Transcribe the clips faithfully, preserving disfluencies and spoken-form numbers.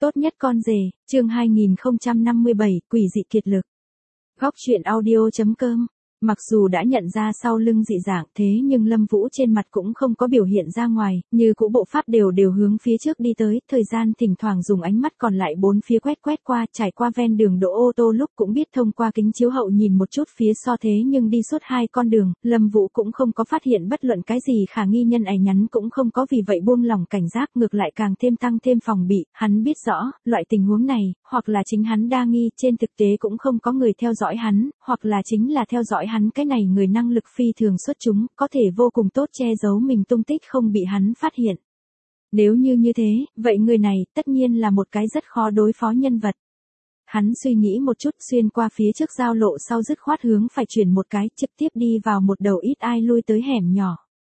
Tốt nhất con rể, chương hai nghìn không trăm năm mươi bảy, quỷ dị kiệt lực. Góc truyện audio chấm com. Mặc dù đã nhận ra sau lưng dị dạng thế nhưng Lâm Vũ trên mặt cũng không có biểu hiện ra ngoài, như cũ bộ pháp đều đều hướng phía trước đi tới, thời gian thỉnh thoảng dùng ánh mắt còn lại bốn phía quét quét qua, trải qua ven đường đỗ ô tô lúc cũng biết thông qua kính chiếu hậu nhìn một chút phía so thế nhưng đi suốt hai con đường, Lâm Vũ cũng không có phát hiện bất luận cái gì khả nghi nhân ảnh nhắn cũng không có vì vậy buông lỏng cảnh giác ngược lại càng thêm tăng thêm phòng bị, hắn biết rõ, loại tình huống này, hoặc là chính hắn đa nghi, trên thực tế cũng không có người theo dõi hắn, hoặc là chính là theo dõi hắn cái này người năng lực phi thường xuất chúng, có thể vô cùng tốt che giấu mình tung tích không bị hắn phát hiện. Nếu như như thế, vậy người này tất nhiên là một cái rất khó đối phó nhân vật. Hắn suy nghĩ một chút xuyên qua phía trước giao lộ sau dứt khoát hướng phải chuyển một cái trực tiếp đi vào một đầu ít ai lui tới hẻm nhỏ.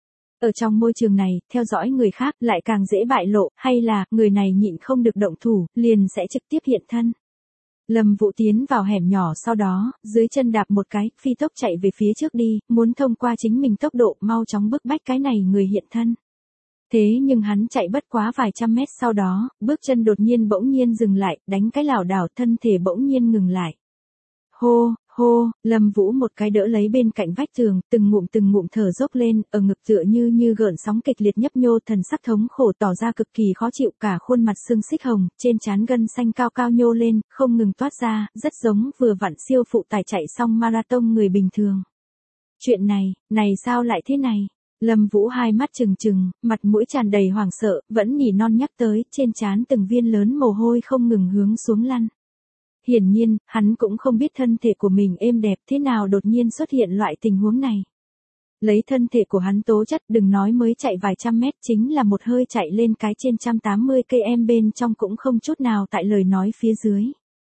Ở trong môi trường này, theo dõi người khác lại càng dễ bại lộ, hay là người này nhịn không được động thủ, liền sẽ trực tiếp hiện thân. Lâm Vũ tiến vào hẻm nhỏ sau đó, dưới chân đạp một cái, phi tốc chạy về phía trước đi, muốn thông qua chính mình tốc độ mau chóng bức bách cái này người hiện thân. Thế nhưng hắn chạy bất quá vài trăm mét sau đó, bước chân đột nhiên bỗng nhiên dừng lại, đánh cái lảo đảo thân thể bỗng nhiên ngừng lại. Hô, hô, Lâm Vũ một cái đỡ lấy bên cạnh vách tường, từng ngụm từng ngụm thở dốc lên, ở ngực tựa như như gợn sóng kịch liệt nhấp nhô, thần sắc thống khổ tỏ ra cực kỳ khó chịu, cả khuôn mặt sưng xích hồng, trên trán gân xanh cao cao nhô lên, không ngừng toát ra, rất giống vừa vặn siêu phụ tải chạy xong marathon người bình thường. Chuyện này, này sao lại thế này? Lâm Vũ hai mắt trừng trừng, mặt mũi tràn đầy hoảng sợ, vẫn nỉ non nhắc tới, trên trán từng viên lớn mồ hôi không ngừng hướng xuống lăn. Hiển nhiên, hắn cũng không biết thân thể của mình êm đẹp thế nào đột nhiên xuất hiện loại tình huống này. Lấy thân thể của hắn tố chất đừng nói mới chạy vài trăm mét chính là một hơi chạy lên cái trên một trăm tám mươi cây số bên trong cũng không chút nào tại lời nói phía dưới.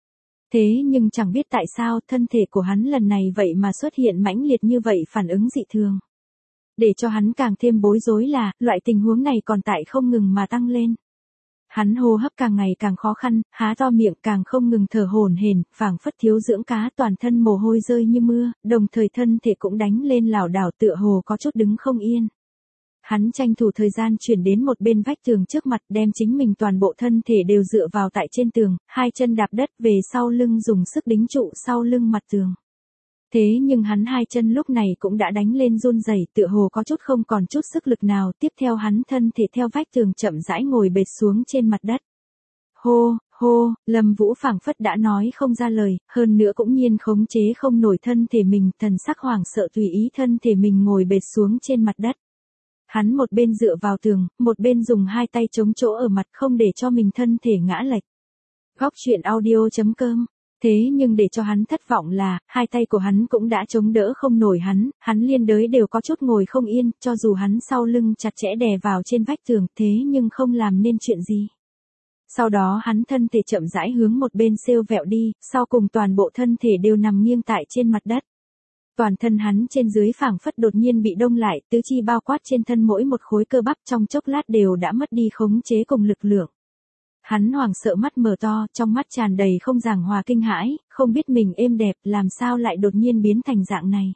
Thế nhưng chẳng biết tại sao thân thể của hắn lần này vậy mà xuất hiện mãnh liệt như vậy phản ứng dị thường. Để cho hắn càng thêm bối rối là, loại tình huống này còn tại không ngừng mà tăng lên. Hắn hô hấp càng ngày càng khó khăn, há to miệng càng không ngừng thở hổn hển, phảng phất thiếu dưỡng cá toàn thân mồ hôi rơi như mưa, đồng thời thân thể cũng đánh lên lảo đảo tựa hồ có chút đứng không yên. Hắn tranh thủ thời gian chuyển đến một bên vách tường trước mặt đem chính mình toàn bộ thân thể đều dựa vào tại trên tường, hai chân đạp đất về sau lưng dùng sức đính trụ sau lưng mặt tường. Thế nhưng hắn hai chân lúc này cũng đã đánh lên run rẩy, tựa hồ có chút không còn chút sức lực nào, tiếp theo hắn thân thể theo vách tường chậm rãi ngồi bệt xuống trên mặt đất. Hô, hô, Lâm Vũ phảng phất đã nói không ra lời, hơn nữa cũng nhiên khống chế không nổi thân thể mình, thần sắc hoảng sợ tùy ý thân thể mình ngồi bệt xuống trên mặt đất. Hắn một bên dựa vào tường, một bên dùng hai tay chống chỗ ở mặt không để cho mình thân thể ngã lệch. Góc truyện audio chấm com. Thế nhưng để cho hắn thất vọng là, hai tay của hắn cũng đã chống đỡ không nổi hắn, hắn liên đới đều có chút ngồi không yên, cho dù hắn sau lưng chặt chẽ đè vào trên vách tường, thế nhưng không làm nên chuyện gì. Sau đó hắn thân thể chậm rãi hướng một bên xêu vẹo đi, sau cùng toàn bộ thân thể đều nằm nghiêng tại trên mặt đất. Toàn thân hắn trên dưới phảng phất đột nhiên bị đông lại, tứ chi bao quát trên thân mỗi một khối cơ bắp trong chốc lát đều đã mất đi khống chế cùng lực lượng. Hắn hoảng sợ mắt mở to, trong mắt tràn đầy không giảng hòa kinh hãi, không biết mình êm đẹp, làm sao lại đột nhiên biến thành dạng này.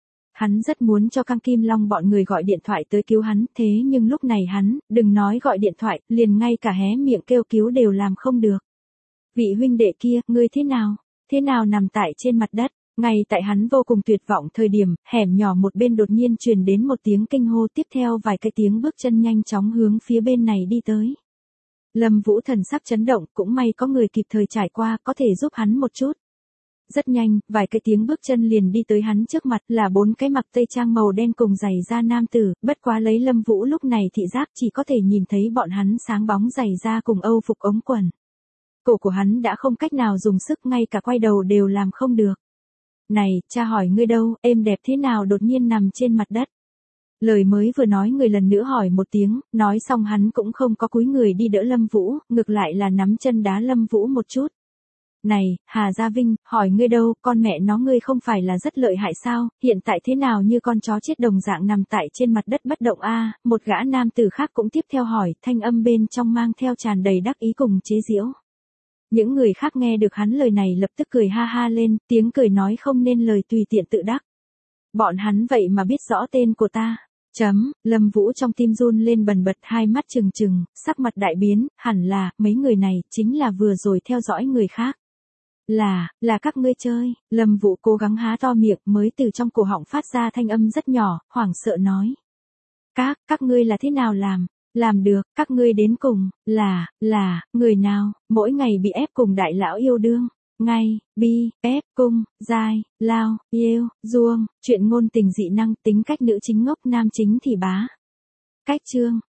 Hắn rất muốn cho Cang Kim Long bọn người gọi điện thoại tới cứu hắn, thế nhưng lúc này hắn, đừng nói gọi điện thoại, liền ngay cả hé miệng kêu cứu đều làm không được. Vị huynh đệ kia, ngươi thế nào? Thế nào nằm tại trên mặt đất? Ngay tại hắn vô cùng tuyệt vọng thời điểm, hẻm nhỏ một bên đột nhiên truyền đến một tiếng kinh hô, tiếp theo vài cái tiếng bước chân nhanh chóng hướng phía bên này đi tới. Lâm Vũ thần sắc chấn động, cũng may có người kịp thời trải qua, có thể giúp hắn một chút. Rất nhanh, vài cái tiếng bước chân liền đi tới hắn trước mặt, là bốn cái mặc tây trang màu đen cùng giày da nam tử, bất quá lấy Lâm Vũ lúc này thị giác chỉ có thể nhìn thấy bọn hắn sáng bóng giày da cùng âu phục ống quần. Cổ của hắn đã không cách nào dùng sức, ngay cả quay đầu đều làm không được. Này, cha hỏi ngươi đâu, êm đẹp thế nào đột nhiên nằm trên mặt đất. Lời mới vừa nói người lần nữa hỏi một tiếng, nói xong hắn cũng không có cúi người đi đỡ Lâm Vũ, ngược lại là nắm chân đá Lâm Vũ một chút. Này, Hà Gia Vinh, hỏi ngươi đâu, con mẹ nó ngươi không phải là rất lợi hại sao, hiện tại thế nào như con chó chết đồng dạng nằm tại trên mặt đất bất động a à? Một gã nam tử khác cũng tiếp theo hỏi, thanh âm bên trong mang theo tràn đầy đắc ý cùng chế giễu. Những người khác nghe được hắn lời này lập tức cười ha ha lên, tiếng cười nói không nên lời tùy tiện tự đắc. Bọn hắn vậy mà biết rõ tên của ta. Chấm, Lâm Vũ trong tim run lên bần bật, hai mắt trừng trừng, sắc mặt đại biến, hẳn là, mấy người này, chính là vừa rồi theo dõi người khác. Là, là các ngươi chơi, Lâm Vũ cố gắng há to miệng mới từ trong cổ họng phát ra thanh âm rất nhỏ, hoảng sợ nói. Các, các ngươi là thế nào làm? Làm được, các ngươi đến cùng, là, là, người nào, mỗi ngày bị ép cùng đại lão yêu đương. Ngay, bi, ép, cung, giai, lao, yêu, duông, chuyện ngôn tình dị năng, tính cách nữ chính ngốc nam chính thì bá. Cách chương,